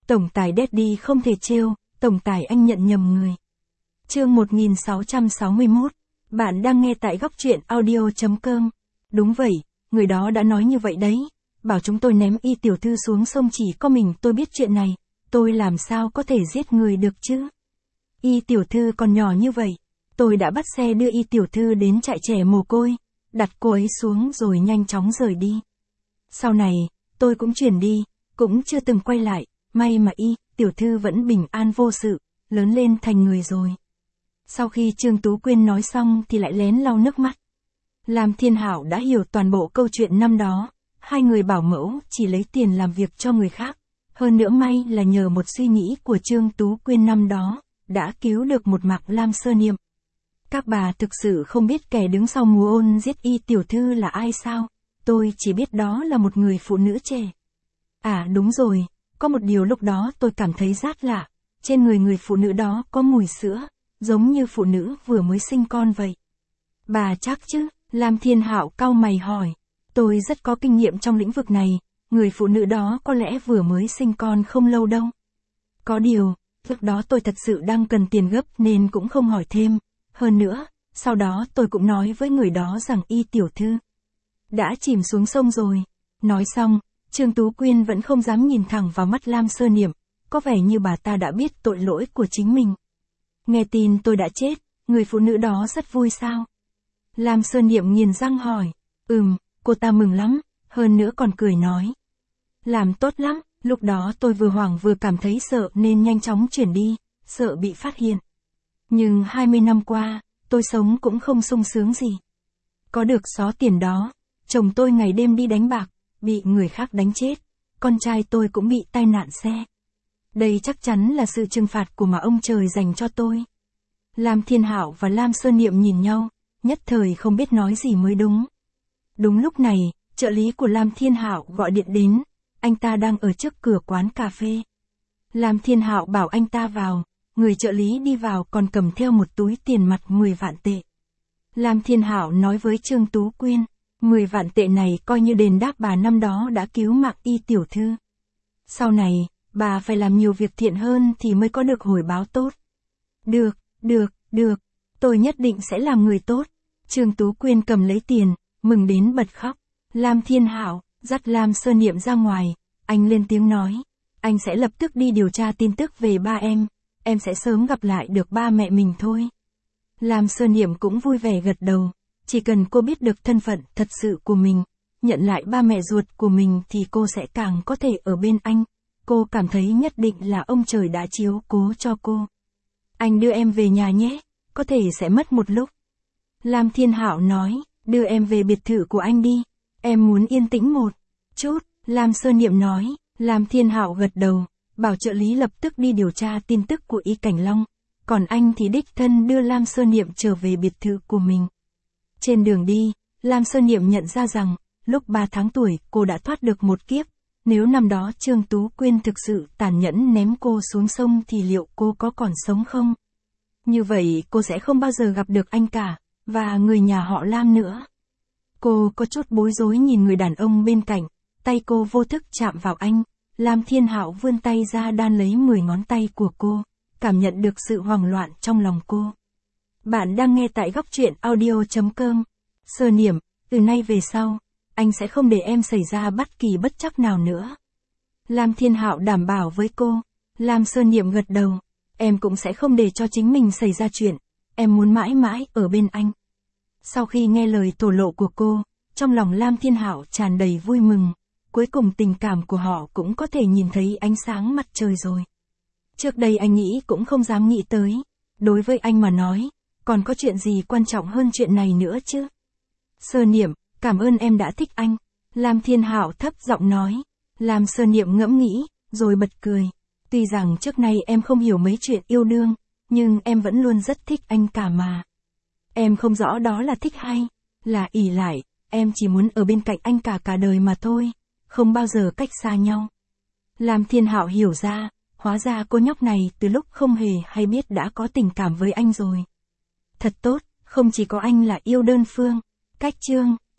Tổng tài Daddy không thể trêu, tổng tài anh nhận nhầm người. Chương 1661. Bạn đang nghe tại góc truyện audio.com. Đúng vậy, người đó đã nói như vậy đấy. Bảo chúng tôi ném Y tiểu thư xuống sông, chỉ có mình tôi biết chuyện này. Tôi làm sao có thể giết người được chứ? Y tiểu thư còn nhỏ như vậy. Tôi đã bắt xe đưa Y tiểu thư đến trại trẻ mồ côi, đặt cô ấy xuống rồi nhanh chóng rời đi. Sau này, tôi cũng chuyển đi, cũng chưa từng quay lại. May mà Y tiểu thư vẫn bình an vô sự, lớn lên thành người rồi. Sau khi Trương Tú Quyên nói xong thì lại lén lau nước mắt. Lam Thiên Hạo đã hiểu toàn bộ câu chuyện năm đó. Hai người bảo mẫu chỉ lấy tiền làm việc cho người khác. Hơn nữa may là nhờ một suy nghĩ của Trương Tú Quyên năm đó, đã cứu được một mạng Lam Sơ Niệm. Các bà thực sự không biết kẻ đứng sau mưu ôn giết Y tiểu thư là ai sao? Tôi chỉ biết đó là một người phụ nữ trẻ. À đúng rồi, có một điều lúc đó tôi cảm thấy rát lạ. Trên người phụ nữ đó có mùi sữa, giống như phụ nữ vừa mới sinh con vậy. Bà chắc chứ? Lam Thiên Hạo cau mày hỏi. Tôi rất có kinh nghiệm trong lĩnh vực này, người phụ nữ đó có lẽ vừa mới sinh con không lâu đâu. Có điều, lúc đó tôi thật sự đang cần tiền gấp nên cũng không hỏi thêm. Hơn nữa, sau đó tôi cũng nói với người đó rằng Y tiểu thư đã chìm xuống sông rồi. Nói xong, Trương Tú Quyên vẫn không dám nhìn thẳng vào mắt Lam Sơ Niệm, có vẻ như bà ta đã biết tội lỗi của chính mình. Nghe tin tôi đã chết, người phụ nữ đó rất vui sao? Lam Sơ Niệm nghiền răng hỏi. Cô ta mừng lắm, hơn nữa còn cười nói. Làm tốt lắm, lúc đó tôi vừa hoảng vừa cảm thấy sợ nên nhanh chóng chuyển đi, sợ bị phát hiện. Nhưng 20 năm qua, tôi sống cũng không sung sướng gì. Có được số tiền đó, chồng tôi ngày đêm đi đánh bạc, bị người khác đánh chết, con trai tôi cũng bị tai nạn xe. Đây chắc chắn là sự trừng phạt của mà ông trời dành cho tôi. Lam Thiên Hạo và Lam Sơ Niệm nhìn nhau, nhất thời không biết nói gì mới đúng. Đúng lúc này, trợ lý của Lam Thiên Hạo gọi điện đến, anh ta đang ở trước cửa quán cà phê. Lam Thiên Hạo bảo anh ta vào, người trợ lý đi vào còn cầm theo một túi tiền mặt 10 vạn tệ. Lam Thiên Hạo nói với Trương Tú Quyên, 10 vạn tệ này coi như đền đáp bà năm đó đã cứu mạng Y tiểu thư. Sau này, bà phải làm nhiều việc thiện hơn thì mới có được hồi báo tốt. Được, tôi nhất định sẽ làm người tốt. Trương Tú Quyên cầm lấy tiền, mừng đến bật khóc. Lam Thiên Hạo dắt Lam Sơ Niệm ra ngoài, anh lên tiếng nói, anh sẽ lập tức đi điều tra tin tức về ba em sẽ sớm gặp lại được ba mẹ mình thôi. Lam Sơ Niệm cũng vui vẻ gật đầu, chỉ cần cô biết được thân phận thật sự của mình, nhận lại ba mẹ ruột của mình thì cô sẽ càng có thể ở bên anh. Cô cảm thấy nhất định là ông trời đã chiếu cố cho cô. Anh đưa em về nhà nhé, có thể sẽ mất một lúc. Lam Thiên Hạo nói, đưa em về biệt thự của anh đi, em muốn yên tĩnh một chút. Lam Sơ Niệm nói. Lam Thiên Hạo gật đầu, bảo trợ lý lập tức đi điều tra tin tức của Y Cảnh Long, còn anh thì đích thân đưa Lam Sơ Niệm trở về biệt thự của mình. Trên đường đi, Lam Sơ Niệm nhận ra rằng, lúc 3 tháng tuổi cô đã thoát được một kiếp. Nếu năm đó Trương Tú Quyên thực sự tàn nhẫn ném cô xuống sông thì liệu cô có còn sống không? Như vậy cô sẽ không bao giờ gặp được anh cả, và người nhà họ Lam nữa. Cô có chút bối rối nhìn người đàn ông bên cạnh, tay cô vô thức chạm vào anh. Lam Thiên Hạo vươn tay ra đan lấy 10 ngón tay của cô, cảm nhận được sự hoảng loạn trong lòng cô. Bạn đang nghe tại góc truyện audio.com. Sơ Niệm, từ nay về sau, anh sẽ không để em xảy ra bất kỳ bất trắc nào nữa. Lam Thiên Hạo đảm bảo với cô. Lam Sơ Niệm gật đầu. Em cũng sẽ không để cho chính mình xảy ra chuyện. Em muốn mãi mãi ở bên anh. Sau khi nghe lời thổ lộ của cô, trong lòng Lam Thiên Hạo tràn đầy vui mừng. Cuối cùng tình cảm của họ cũng có thể nhìn thấy ánh sáng mặt trời rồi. Trước đây anh nghĩ cũng không dám nghĩ tới. Đối với anh mà nói, còn có chuyện gì quan trọng hơn chuyện này nữa chứ? Sơ Niệm, cảm ơn em đã thích anh. Lam Thiên Hạo thấp giọng nói. Lam Sơ Niệm ngẫm nghĩ, rồi bật cười. Tuy rằng trước nay em không hiểu mấy chuyện yêu đương, nhưng em vẫn luôn rất thích anh cả mà. Em không rõ đó là thích hay là ỷ lại, em chỉ muốn ở bên cạnh anh cả đời mà thôi, không bao giờ cách xa nhau. Lam Thiên Hạo hiểu ra, hóa ra cô nhóc này từ lúc không hề hay biết đã có tình cảm với anh rồi. Thật tốt, không chỉ có anh là yêu đơn phương. Cách chương